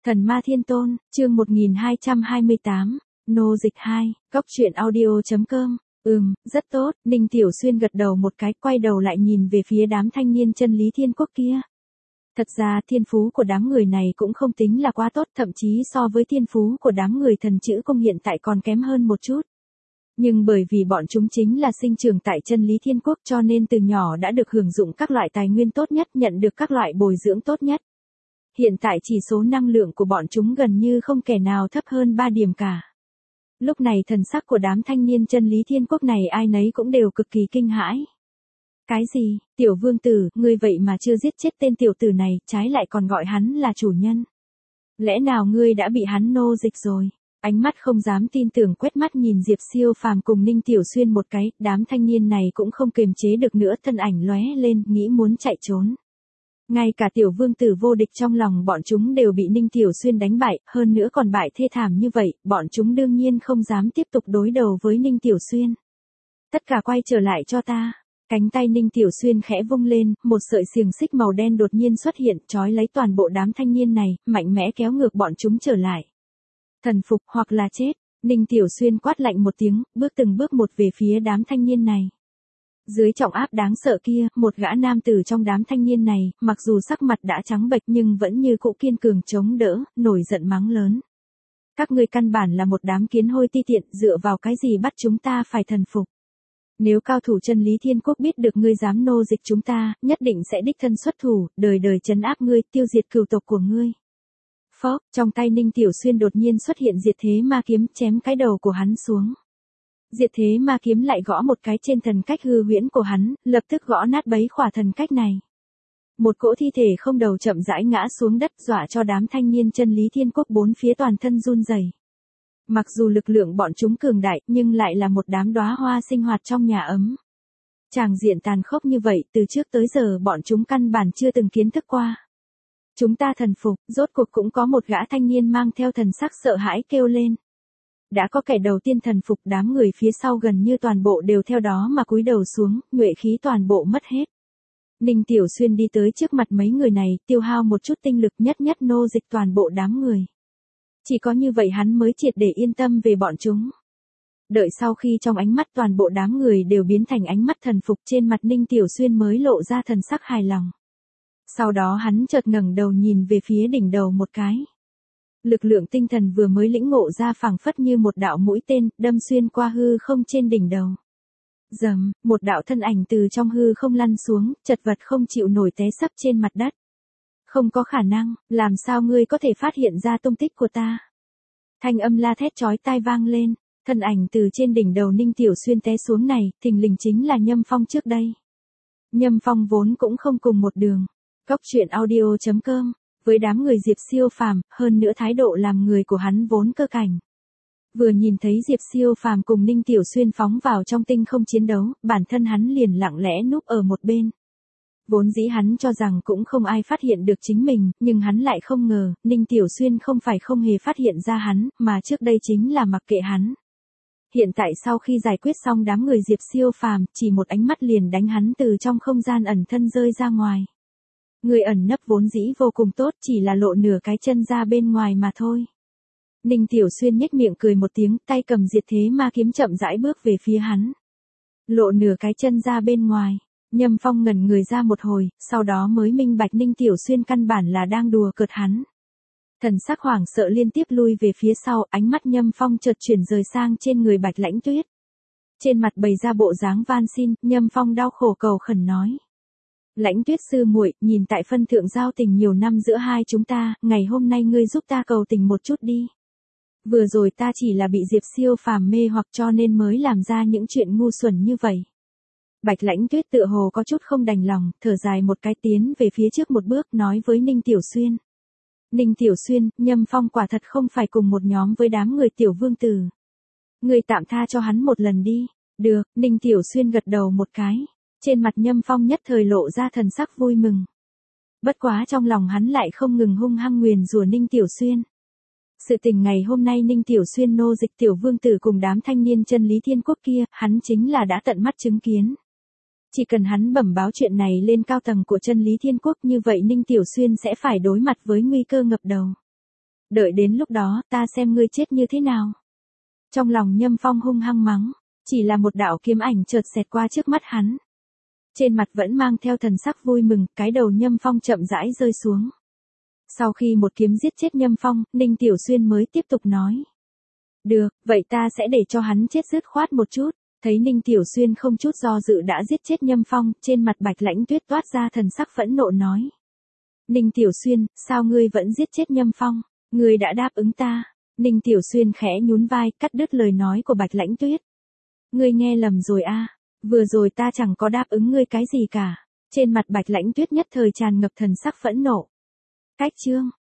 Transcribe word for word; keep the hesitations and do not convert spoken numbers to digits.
Thần Ma Thiên Tôn, chương một nghìn hai trăm hai mươi tám, Nô Dịch hai, Cóc Truyện Audio chấm com. Ừm, rất tốt, Ninh Tiểu Xuyên gật đầu một cái, quay đầu lại nhìn về phía đám thanh niên chân lý thiên quốc kia. Thật ra thiên phú của đám người này cũng không tính là quá tốt, thậm chí so với thiên phú của đám người thần chữ công hiện tại còn kém hơn một chút. Nhưng bởi vì bọn chúng chính là sinh trưởng tại chân lý thiên quốc cho nên từ nhỏ đã được hưởng dụng các loại tài nguyên tốt nhất, nhận được các loại bồi dưỡng tốt nhất. Hiện tại chỉ số năng lượng của bọn chúng gần như không kẻ nào thấp hơn ba điểm cả. Lúc này thần sắc của đám thanh niên chân lý thiên quốc này ai nấy cũng đều cực kỳ kinh hãi. Cái gì, tiểu vương tử, ngươi vậy mà chưa giết chết tên tiểu tử này, trái lại còn gọi hắn là chủ nhân. Lẽ nào ngươi đã bị hắn nô dịch rồi? Ánh mắt không dám tin tưởng quét mắt nhìn Diệp Siêu Phàm cùng Ninh Tiểu Xuyên một cái, đám thanh niên này cũng không kiềm chế được nữa, thân ảnh lóe lên, nghĩ muốn chạy trốn. Ngay cả tiểu vương tử vô địch trong lòng bọn chúng đều bị Ninh Tiểu Xuyên đánh bại, hơn nữa còn bại thê thảm như vậy, bọn chúng đương nhiên không dám tiếp tục đối đầu với Ninh Tiểu Xuyên. Tất cả quay trở lại cho ta. Cánh tay Ninh Tiểu Xuyên khẽ vung lên, một sợi xiềng xích màu đen đột nhiên xuất hiện, trói lấy toàn bộ đám thanh niên này, mạnh mẽ kéo ngược bọn chúng trở lại. Thần phục hoặc là chết, Ninh Tiểu Xuyên quát lạnh một tiếng, bước từng bước một về phía đám thanh niên này. Dưới trọng áp đáng sợ kia, một gã nam tử trong đám thanh niên này, mặc dù sắc mặt đã trắng bệch nhưng vẫn như cũ kiên cường chống đỡ, nổi giận mắng lớn. Các ngươi căn bản là một đám kiến hôi ti tiện, dựa vào cái gì bắt chúng ta phải thần phục. Nếu cao thủ chân lý thiên quốc biết được ngươi dám nô dịch chúng ta, nhất định sẽ đích thân xuất thủ, đời đời trấn áp ngươi, tiêu diệt cừu tộc của ngươi. Phốc, trong tay Ninh Tiểu Xuyên đột nhiên xuất hiện diệt thế ma kiếm, chém cái đầu của hắn xuống. Diệt thế ma kiếm lại gõ một cái trên thần cách hư huyễn của hắn, lập tức gõ nát bấy khỏa thần cách này. Một cỗ thi thể không đầu chậm rãi ngã xuống đất, dọa cho đám thanh niên chân lý thiên quốc bốn phía toàn thân run rẩy. Mặc dù lực lượng bọn chúng cường đại, nhưng lại là một đám đóa hoa sinh hoạt trong nhà ấm. Tràng diện tàn khốc như vậy, từ trước tới giờ bọn chúng căn bản chưa từng kiến thức qua. Chúng ta thần phục, rốt cuộc cũng có một gã thanh niên mang theo thần sắc sợ hãi kêu lên. Đã có kẻ đầu tiên thần phục, đám người phía sau gần như toàn bộ đều theo đó mà cúi đầu xuống, nhuệ khí toàn bộ mất hết. Ninh Tiểu Xuyên đi tới trước mặt mấy người này, tiêu hao một chút tinh lực nhất nhất nô dịch toàn bộ đám người. Chỉ có như vậy hắn mới triệt để yên tâm về bọn chúng. Đợi sau khi trong ánh mắt toàn bộ đám người đều biến thành ánh mắt thần phục, trên mặt Ninh Tiểu Xuyên mới lộ ra thần sắc hài lòng. Sau đó hắn chợt ngẩng đầu nhìn về phía đỉnh đầu một cái. Lực lượng tinh thần vừa mới lĩnh ngộ ra phảng phất như một đạo mũi tên, đâm xuyên qua hư không trên đỉnh đầu. Rầm, một đạo thân ảnh từ trong hư không lăn xuống, chật vật không chịu nổi té sấp trên mặt đất. Không có khả năng, làm sao ngươi có thể phát hiện ra tung tích của ta? Thanh âm la thét chói tai vang lên, thân ảnh từ trên đỉnh đầu Ninh Tiểu Xuyên té xuống này, thình lình chính là Nhâm Phong trước đây. Nhâm Phong vốn cũng không cùng một đường. Cóc Truyện Audio chấm com. Với đám người Diệp Siêu Phàm, hơn nữa thái độ làm người của hắn vốn cơ cảnh. Vừa nhìn thấy Diệp Siêu Phàm cùng Ninh Tiểu Xuyên phóng vào trong tinh không chiến đấu, bản thân hắn liền lặng lẽ núp ở một bên. Vốn dĩ hắn cho rằng cũng không ai phát hiện được chính mình, nhưng hắn lại không ngờ, Ninh Tiểu Xuyên không phải không hề phát hiện ra hắn, mà trước đây chính là mặc kệ hắn. Hiện tại sau khi giải quyết xong đám người Diệp Siêu Phàm, chỉ một ánh mắt liền đánh hắn từ trong không gian ẩn thân rơi ra ngoài. Người ẩn nấp vốn dĩ vô cùng tốt, chỉ là lộ nửa cái chân ra bên ngoài mà thôi. Ninh Tiểu Xuyên nhếch miệng cười một tiếng, tay cầm diệt thế ma kiếm chậm rãi bước về phía hắn. Lộ nửa cái chân ra bên ngoài, Nhâm Phong ngẩn người ra một hồi, sau đó mới minh bạch Ninh Tiểu Xuyên căn bản là đang đùa cợt hắn. Thần sắc hoảng sợ liên tiếp lui về phía sau, ánh mắt Nhâm Phong chợt chuyển rời sang trên người Bạch Lãnh Tuyết. Trên mặt bày ra bộ dáng van xin, Nhâm Phong đau khổ cầu khẩn nói. Lãnh Tuyết sư muội, nhìn tại phân thượng giao tình nhiều năm giữa hai chúng ta, ngày hôm nay ngươi giúp ta cầu tình một chút đi. Vừa rồi ta chỉ là bị Diệp Siêu Phàm mê hoặc cho nên mới làm ra những chuyện ngu xuẩn như vậy. Bạch Lãnh Tuyết tựa hồ có chút không đành lòng, thở dài một cái tiến về phía trước một bước, nói với Ninh Tiểu Xuyên. Ninh Tiểu Xuyên, Nhâm Phong quả thật không phải cùng một nhóm với đám người tiểu vương tử. Ngươi tạm tha cho hắn một lần đi. Được, Ninh Tiểu Xuyên gật đầu một cái. Trên mặt Nhâm Phong nhất thời lộ ra thần sắc vui mừng. Bất quá trong lòng hắn lại không ngừng hung hăng nguyền rủa Ninh Tiểu Xuyên. Sự tình ngày hôm nay Ninh Tiểu Xuyên nô dịch tiểu vương tử cùng đám thanh niên chân lý thiên quốc kia, hắn chính là đã tận mắt chứng kiến. Chỉ cần hắn bẩm báo chuyện này lên cao tầng của chân lý thiên quốc, như vậy Ninh Tiểu Xuyên sẽ phải đối mặt với nguy cơ ngập đầu. Đợi đến lúc đó, ta xem ngươi chết như thế nào. Trong lòng Nhâm Phong hung hăng mắng, chỉ là một đạo kiếm ảnh chợt xẹt qua trước mắt hắn. Trên mặt vẫn mang theo thần sắc vui mừng, cái đầu Nhâm Phong chậm rãi rơi xuống. Sau khi một kiếm giết chết Nhâm Phong, Ninh Tiểu Xuyên mới tiếp tục nói. Được, vậy ta sẽ để cho hắn chết dứt khoát một chút. Thấy Ninh Tiểu Xuyên không chút do dự đã giết chết Nhâm Phong, trên mặt Bạch Lãnh Tuyết toát ra thần sắc phẫn nộ nói. Ninh Tiểu Xuyên, sao ngươi vẫn giết chết Nhâm Phong? Ngươi đã đáp ứng ta. Ninh Tiểu Xuyên khẽ nhún vai, cắt đứt lời nói của Bạch Lãnh Tuyết. Ngươi nghe lầm rồi a, vừa rồi ta chẳng có đáp ứng ngươi cái gì cả. Trên mặt Bạch Lãnh Tuyết nhất thời tràn ngập thần sắc phẫn nộ. Cách chương